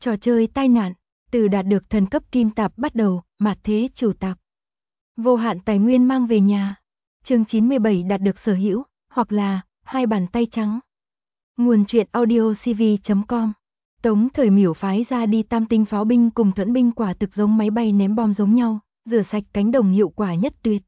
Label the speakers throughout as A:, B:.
A: Trò chơi tai nạn, từ đạt được thần cấp kim tạp bắt đầu, mạt thế chủ tạp. Vô hạn tài nguyên mang về nhà. Chương 97 đạt được sở hữu, hoặc là hai bàn tay trắng. Nguồn truyện audiocv.com. Tống Thời Miểu phái ra đi tam tinh pháo binh cùng thuẫn binh quả thực giống máy bay ném bom giống nhau, rửa sạch cánh đồng hiệu quả nhất tuyệt.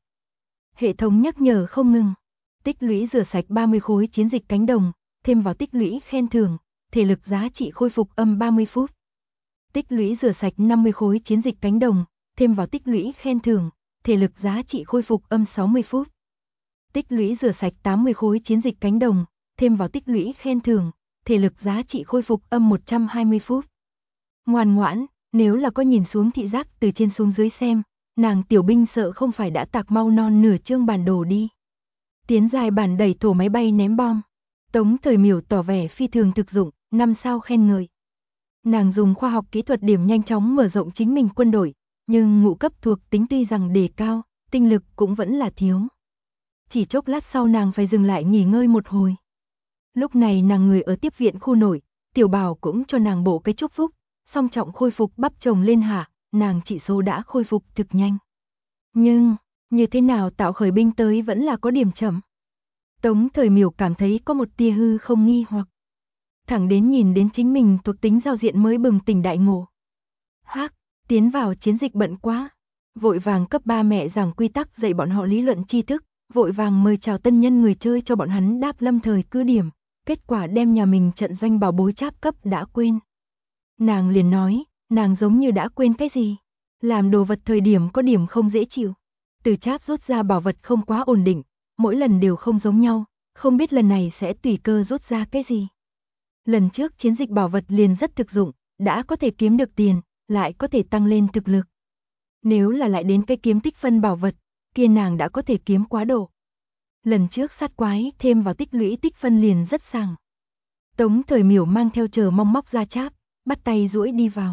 A: Hệ thống nhắc nhở không ngừng. Tích lũy rửa sạch 30 khối chiến dịch cánh đồng, thêm vào tích lũy khen thưởng, thể lực giá trị khôi phục âm 30 phút. Tích lũy rửa sạch 50 khối chiến dịch cánh đồng, thêm vào tích lũy khen thưởng, thể lực giá trị khôi phục âm 60 phút. Tích lũy rửa sạch 80 khối chiến dịch cánh đồng, thêm vào tích lũy khen thưởng, thể lực giá trị khôi phục âm 120 phút. Ngoan ngoãn, nếu là có nhìn xuống thị giác từ trên xuống dưới xem, nàng tiểu binh sợ không phải đã tạc mau non nửa chương bản đồ đi. Tiến dài bản đẩy thổ máy bay ném bom. Tống Thời Miểu tỏ vẻ phi thường thực dụng, 5 sao khen ngợi. Nàng dùng khoa học kỹ thuật điểm nhanh chóng mở rộng chính mình quân đội, nhưng ngũ cấp thuộc tính tuy rằng đề cao, tinh lực cũng vẫn là thiếu. Chỉ chốc lát sau nàng phải dừng lại nghỉ ngơi một hồi. Lúc này nàng người ở tiếp viện khu nội, Tiểu Bảo cũng cho nàng bộ cái chúc phúc, song trọng khôi phục bắp chồng lên hạ, nàng chỉ số đã khôi phục thực nhanh. Nhưng, như thế nào tạo khởi binh tới vẫn là có điểm chậm. Tống Thời Miểu cảm thấy có một tia hư không nghi hoặc. Thẳng đến nhìn đến chính mình thuộc tính giao diện mới bừng tỉnh đại ngộ. Hắc, tiến vào chiến dịch bận quá. Vội vàng cấp 3 mẹ giảng quy tắc dạy bọn họ lý luận tri thức, vội vàng mời chào tân nhân người chơi cho bọn hắn đáp lâm thời cứ điểm, kết quả đem nhà mình trận doanh bảo bối cháp cấp đã quên. Nàng liền nói, nàng giống như đã quên cái gì. Làm đồ vật thời điểm có điểm không dễ chịu. Từ cháp rút ra bảo vật không quá ổn định, mỗi lần đều không giống nhau, không biết lần này sẽ tùy cơ rút ra cái gì. Lần trước chiến dịch bảo vật liền rất thực dụng, đã có thể kiếm được tiền, lại có thể tăng lên thực lực. Nếu là lại đến cái kiếm tích phân bảo vật, kia nàng đã có thể kiếm quá độ. Lần trước sát quái thêm vào tích lũy tích phân liền rất sảng. Tống Thời Miểu mang theo chờ mong móc ra cháp, bắt tay duỗi đi vào.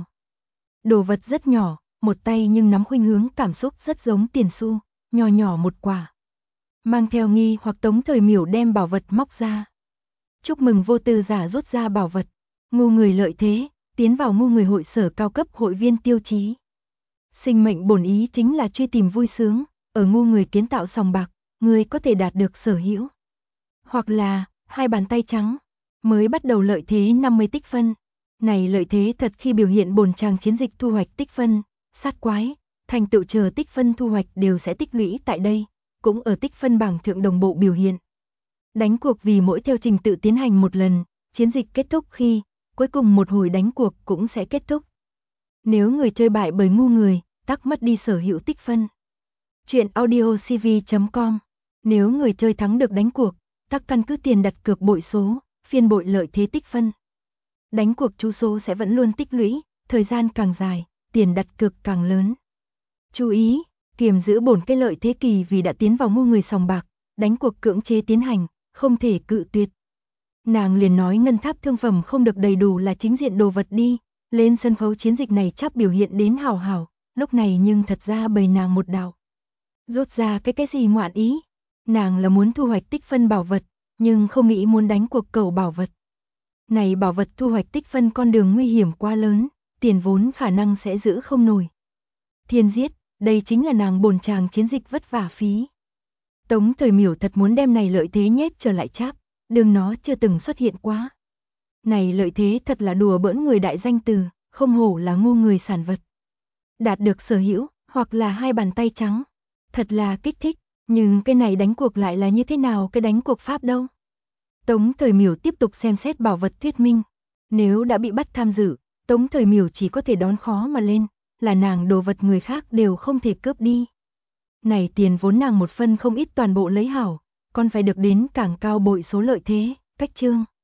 A: Đồ vật rất nhỏ, một tay nhưng nắm khuynh hướng cảm xúc rất giống tiền xu, nhỏ nhỏ một quả. Mang theo nghi hoặc Tống Thời Miểu đem bảo vật móc ra. Chúc mừng vô tư giả rút ra bảo vật. Ngu người lợi thế, tiến vào ngu người hội sở cao cấp hội viên tiêu chí. Sinh mệnh bổn ý chính là truy tìm vui sướng, ở ngu người kiến tạo sòng bạc, người có thể đạt được sở hữu. Hoặc là, hai bàn tay trắng, mới bắt đầu lợi thế 50 tích phân. Này lợi thế thật khi biểu hiện bổn tràng chiến dịch thu hoạch tích phân, sát quái, thành tựu chờ tích phân thu hoạch đều sẽ tích lũy tại đây, cũng ở tích phân bảng thượng đồng bộ biểu hiện. Đánh cuộc vì mỗi theo trình tự tiến hành một lần, chiến dịch kết thúc khi, cuối cùng một hồi đánh cuộc cũng sẽ kết thúc. Nếu người chơi bại bởi ngu người, tắc mất đi sở hữu tích phân. Chuyện audiocv.com. Nếu người chơi thắng được đánh cuộc, tắc căn cứ tiền đặt cược bội số, phiên bội lợi thế tích phân. Đánh cuộc chú số sẽ vẫn luôn tích lũy, thời gian càng dài, tiền đặt cược càng lớn. Chú ý, kiềm giữ bổn cái lợi thế kỳ vì đã tiến vào ngu người sòng bạc, đánh cuộc cưỡng chế tiến hành, không thể cự tuyệt. Nàng liền nói ngân tháp thương phẩm không được đầy đủ là chính diện đồ vật đi, lên sân khấu chiến dịch này chắc biểu hiện đến hào hào, lúc này nhưng thật ra bày nàng một đạo. Rốt ra cái gì ngoạn ý, nàng là muốn thu hoạch tích phân bảo vật, nhưng không nghĩ muốn đánh cuộc cầu bảo vật. Này bảo vật thu hoạch tích phân con đường nguy hiểm quá lớn, tiền vốn khả năng sẽ giữ không nổi. Thiên giết, đây chính là nàng bổn tràng chiến dịch vất vả phí. Tống Thời Miểu thật muốn đem này lợi thế nhét trở lại cháp, đừng nó chưa từng xuất hiện quá. Này lợi thế thật là đùa bỡn người đại danh từ, không hổ là ngu người sản vật. Đạt được sở hữu, hoặc là hai bàn tay trắng. Thật là kích thích, nhưng cái này đánh cuộc lại là như thế nào cái đánh cuộc pháp đâu. Tống Thời Miểu tiếp tục xem xét bảo vật thuyết minh. Nếu đã bị bắt tham dự, Tống Thời Miểu chỉ có thể đón khó mà lên, là nàng đồ vật người khác đều không thể cướp đi. Này tiền vốn nàng một phân không ít toàn bộ lấy hảo, còn phải được đến càng cao bội số lợi thế, cách chương.